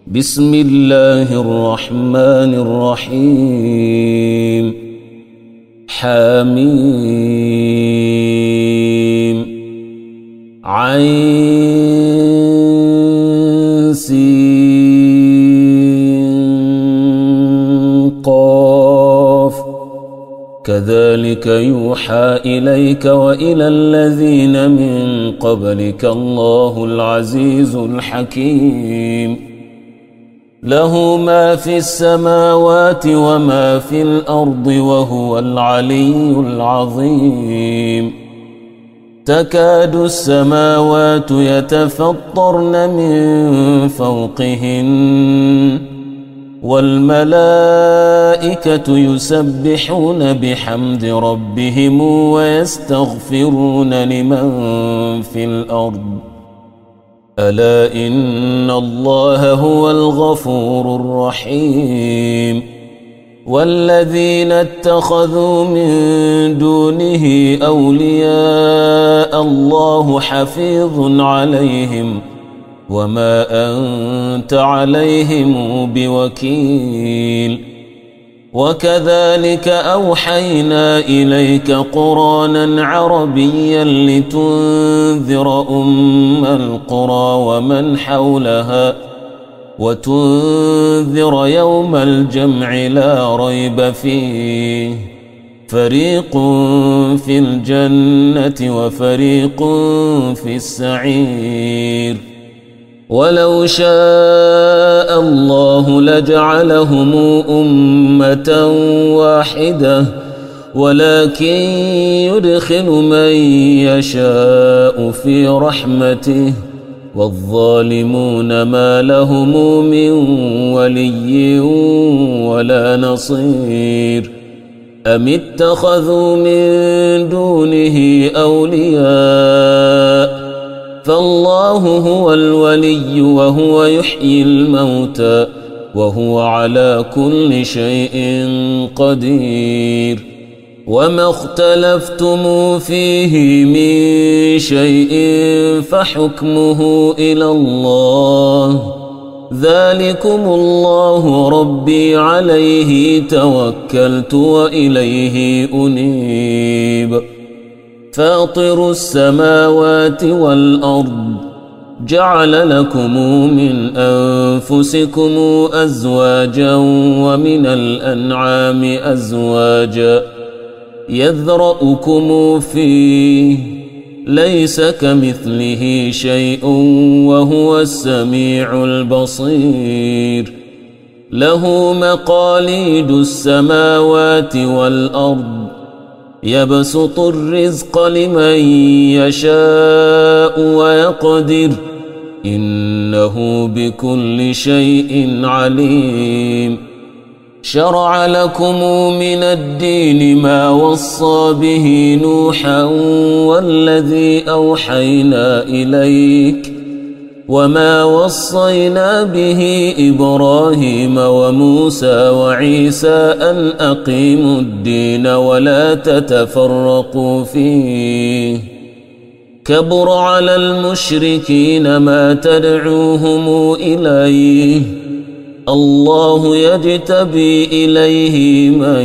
بسم الله الرحمن الرحيم حميم عين سين قاف كذلك يوحى إليك وإلى الذين من قبلك الله العزيز الحكيم له ما في السماوات وما في الأرض وهو العلي العظيم تكاد السماوات يتفطرن من فوقهن والملائكة يسبحون بحمد ربهم ويستغفرون لمن في الأرض ألا إن الله هو الغفور الرحيم والذين اتخذوا من دونه أولياء الله حفيظ عليهم وما أنت عليهم بوكيل وكذلك أوحينا إليك قرآنا عربيا لتنذر أم القرى ومن حولها وتنذر يوم الجمع لا ريب فيه فريق في الجنة وفريق في السعير ولو شاء الله لجعلهم أمة واحدة ولكن يدخل من يشاء في رحمته والظالمون ما لهم من ولي ولا نصير أم اتخذوا من دونه أولياء فالله هو الولي وهو يحيي الموتى وهو على كل شيء قدير وما اختلفتم فيه من شيء فحكمه إلى الله ذلكم الله ربي عليه توكلت وإليه أنيب فاطر السماوات والأرض جعل لكم من أنفسكم أزواجا ومن الأنعام أزواجا يذرأكم فيه ليس كمثله شيء وهو السميع البصير له مقاليد السماوات والأرض يبسط الرزق لمن يشاء ويقدر إنه بكل شيء عليم شرع لكم من الدين ما وصى به نوحا والذي أوحينا إليك وما وصينا به إبراهيم وموسى وعيسى أن أقيموا الدين ولا تتفرقوا فيه كبر على المشركين ما تدعوهم إليه الله يجتبي إليه من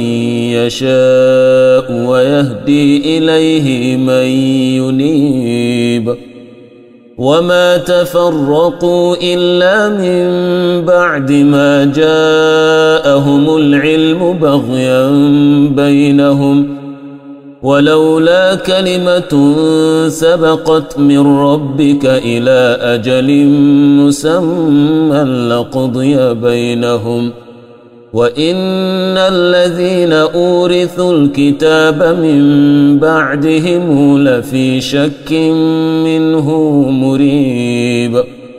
يشاء ويهدي إليه من ينيب وما تفرقوا إلا من بعد ما جاءهم العلم بغيا بينهم ولولا كلمة سبقت من ربك إلى أجل مسمى لقضي بينهم وإن الذين أورثوا الكتاب من بعدهم لفي شك منه مريب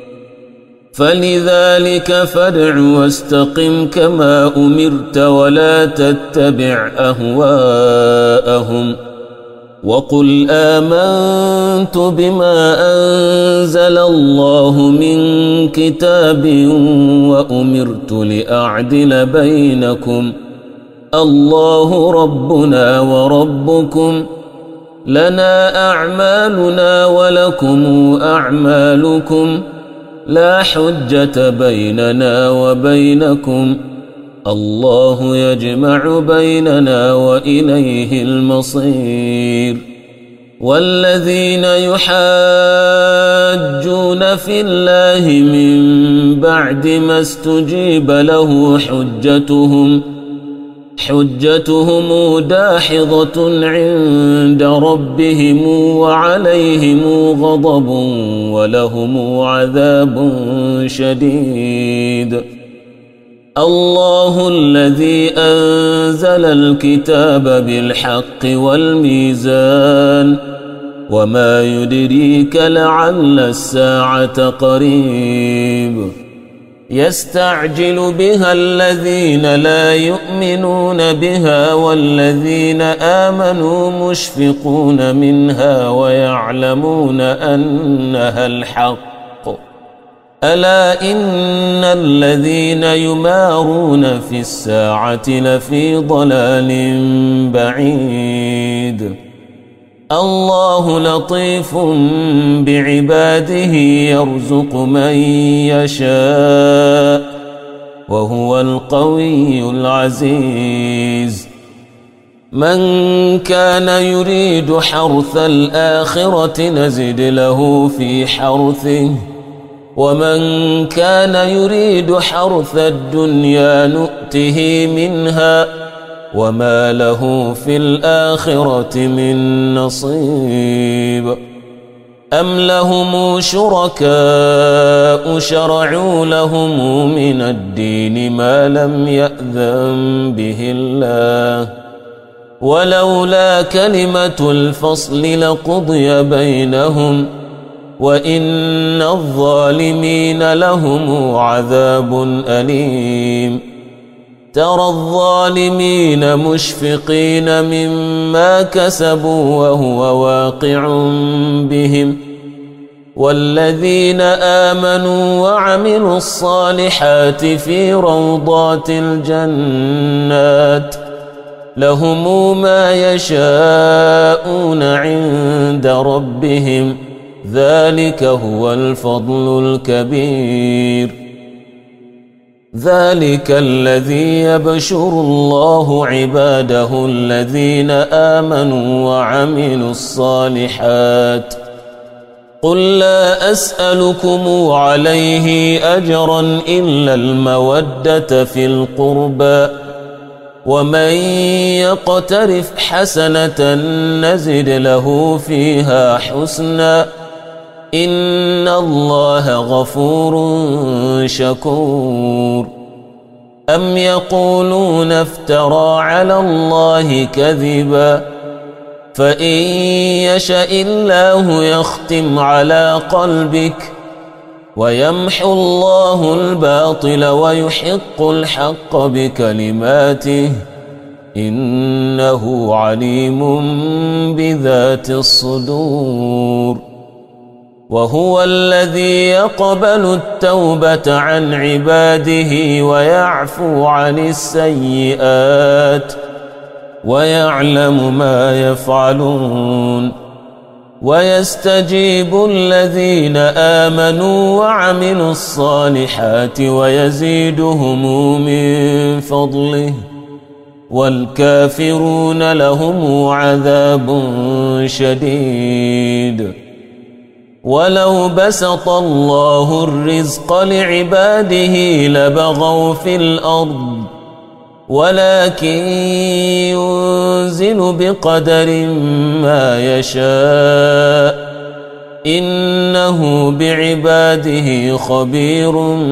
فلذلك فادع واستقم كما أمرت ولا تتبع أهواءهم وقل آمنت بما أنزل الله من كتاب وأمرت لأعدل بينكم الله ربنا وربكم لنا أعمالنا ولكم أعمالكم لا حجة بيننا وبينكم الله يجمع بيننا وإليه المصير والذين يحاجون في الله من بعد ما استجيب له حجتهم داحضة عند ربهم وعليهم غضب ولهم عذاب شديد الله الذي أنزل الكتاب بالحق والميزان وما يدريك لعل الساعة قريب يستعجل بها الذين لا يؤمنون بها والذين آمنوا مشفقون منها ويعلمون أنها الحق ألا إن الذين يمارون في الساعة لفي ضلال بعيد الله لطيف بعباده يرزق من يشاء وهو القوي العزيز من كان يريد حرث الآخرة نزد له في حرثه ومن كان يريد حرث الدنيا نؤته منها وما له في الآخرة من نصيب أم لهم شركاء شرعوا لهم من الدين ما لم يأذن به الله ولولا كلمة الفصل لقضي بينهم وإن الظالمين لهم عذاب أليم ترى الظالمين مشفقين مما كسبوا وهو واقع بهم والذين آمنوا وعملوا الصالحات في روضات الجنات لهم ما يشاءون عند ربهم ذلك هو الفضل الكبير ذلك الذي يبشر الله عباده الذين آمنوا وعملوا الصالحات قل لا أسألكم عليه أجرا إلا المودة في القربى ومن يقترف حسنة نزد له فيها حسنا إن الله غفور شكور أم يقولون افترى على الله كذبا فإن يشأ الله يختم على قلبك ويمحو الله الباطل ويحق الحق بكلماته إنه عليم بذات الصدور وهو الذي يقبل التوبة عن عباده ويعفو عن السيئات ويعلم ما يفعلون ويستجيب الذين آمنوا وعملوا الصالحات ويزيدهم من فضله والكافرون لهم عذاب شديد ولو بسط الله الرزق لعباده لبغوا في الأرض ولكن ينزل بقدر ما يشاء إنه بعباده خبير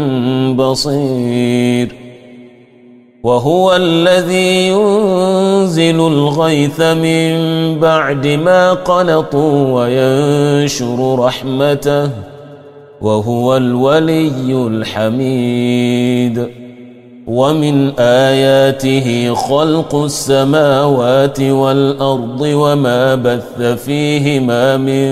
بصير وهو الذي ينزل الغيث من بعد ما قنطوا وينشر رحمته وهو الولي الحميد ومن آياته خلق السماوات والأرض وما بث فيهما من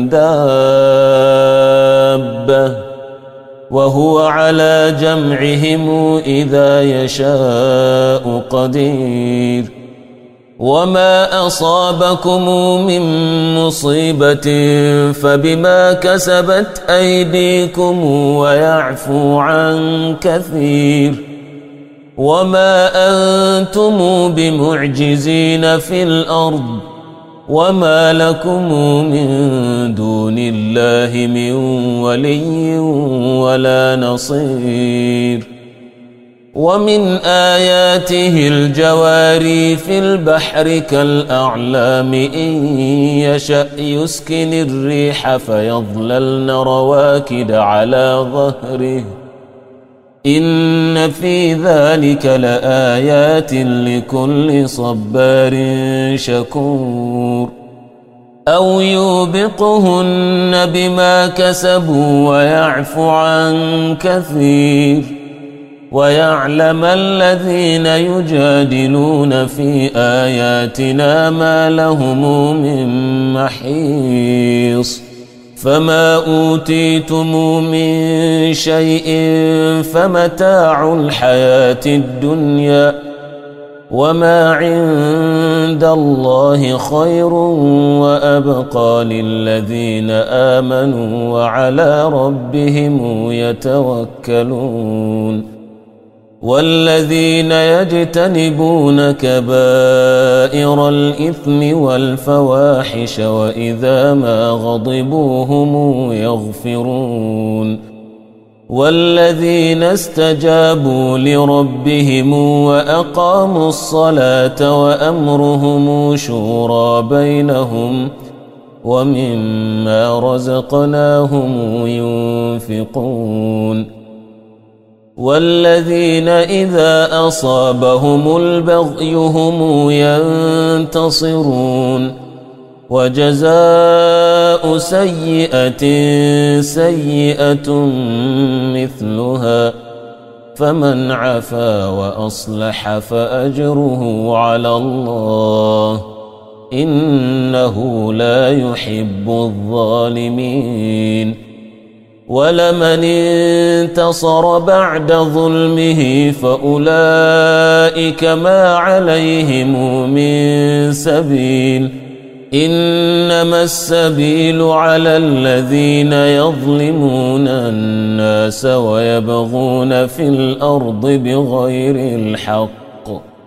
دابة وهو على جمعهم إذا يشاء قدير وما أصابكم من مصيبة فبما كسبت أيديكم ويعفو عن كثير وما أنتم بمعجزين في الأرض وما لكم من دون الله من ولي ولا نصير ومن آياته الجواري في البحر كالأعلام إن يشأ يسكن الريح فيظللن رواكد على ظهره إن في ذلك لآيات لكل صبار شكور أو يوبقهن بما كسبوا ويعفو عن كثير ويعلم الذين يجادلون في آياتنا ما لهم من محيص فما أوتيتم من شيء فمتاع الحياة الدنيا وما عند الله خير وأبقى للذين آمنوا وعلى ربهم يتوكلون والذين يجتنبون كبائر الإثم والفواحش وإذا ما غضبوا هم يغفرون والذين استجابوا لربهم وأقاموا الصلاة وأمرهم شورى بينهم ومما رزقناهم ينفقون والذين إذا أصابهم البغي هم ينتصرون وجزاء سيئة سيئة مثلها فمن عفا وأصلح فأجره على الله إنه لا يحب الظالمين ولمن انتصر بعد ظلمه فأولئك ما عليهم من سبيل إنما السبيل على الذين يظلمون الناس ويبغون في الأرض بغير الحق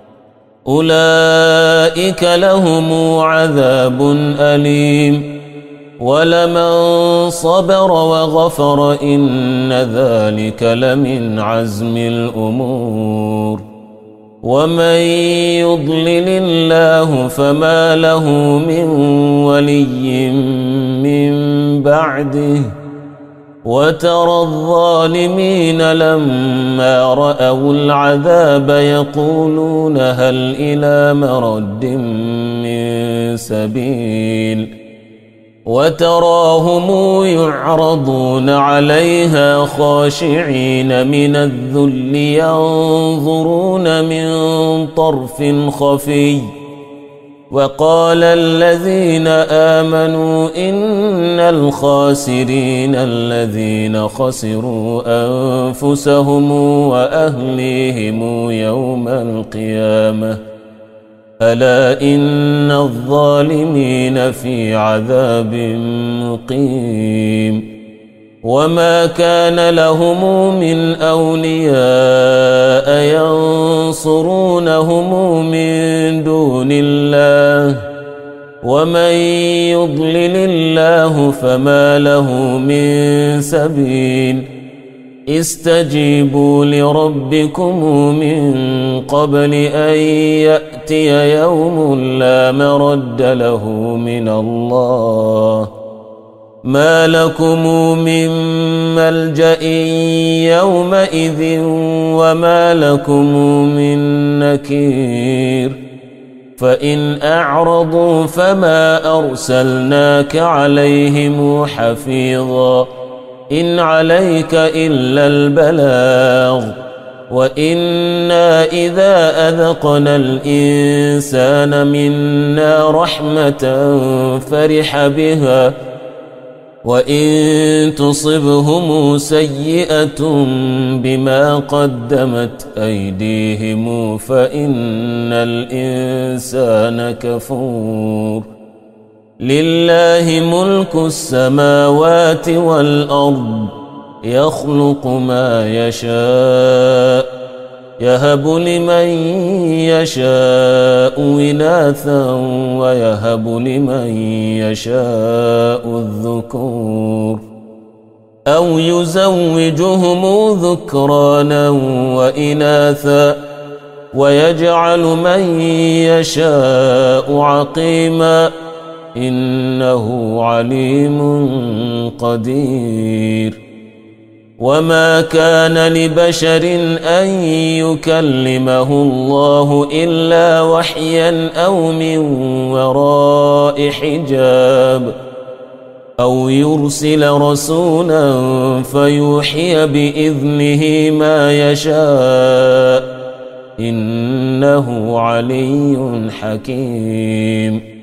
أولئك لهم عذاب أليم ولمن صبر وغفر إن ذلك لمن عزم الأمور ومن يضلل الله فما له من ولي من بعده وترى الظالمين لما رأوا العذاب يقولون هل إلى مرد من سبيل وتراهم يعرضون عليها خاشعين من الذل ينظرون من طرف خفي وقال الذين آمنوا إن الخاسرين الذين خسروا أنفسهم وأهليهم يوم القيامة ألا إن الظالمين في عذاب مقيم وما كان لهم من أولياء ينصرونهم من دون الله ومن يضلل الله فما له من سبيل استجيبوا لربكم من قبل أن يأتي يوم لا مرد له من الله ما لكم من ملجأ يومئذ وما لكم من نكير فإن أعرضوا فما أرسلناك عليهم حفيظا إن عليك إلا البلاغ وإنا إذا أذقنا الإنسان منا رحمة فرح بها وإن تصبهم سيئة بما قدمت أيديهم فإن الإنسان كفور لله ملك السماوات والأرض يخلق ما يشاء يهب لمن يشاء إناثا ويهب لمن يشاء الذكور أو يزوجهم ذكرانا وإناثا ويجعل من يشاء عقيما إنه عليم قدير وما كان لبشر أن يكلمه الله إلا وحيا أو من وراء حجاب أو يرسل رسولا فيوحي بإذنه ما يشاء إنه علي حكيم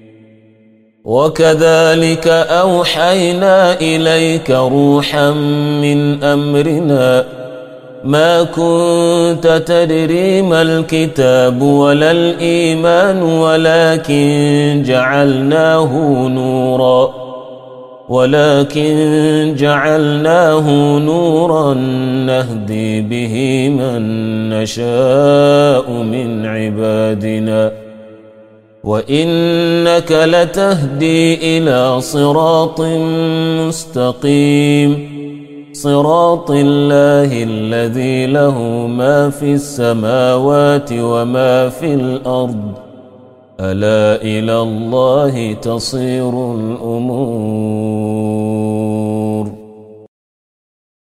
وكذلك أوحينا إليك روحا من أمرنا ما كنت تدري ما الكتاب ولا الإيمان ولكن جعلناه نورا نهدي به من نشاء من عبادنا وإنك لتهدي إلى صراط مستقيم صراط الله الذي له ما في السماوات وما في الأرض ألا إلى الله تصير الأمور